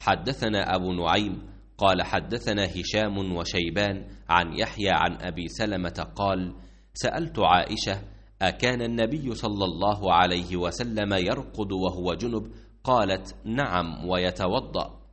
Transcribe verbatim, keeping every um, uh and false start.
حدثنا أبو نعيم قال حدثنا هشام وشيبان عن يحيى عن أبي سلمة قال سألت عائشة أكان النبي صلى الله عليه وسلم يرقد وهو جنب؟ قالت نعم ويتوضأ.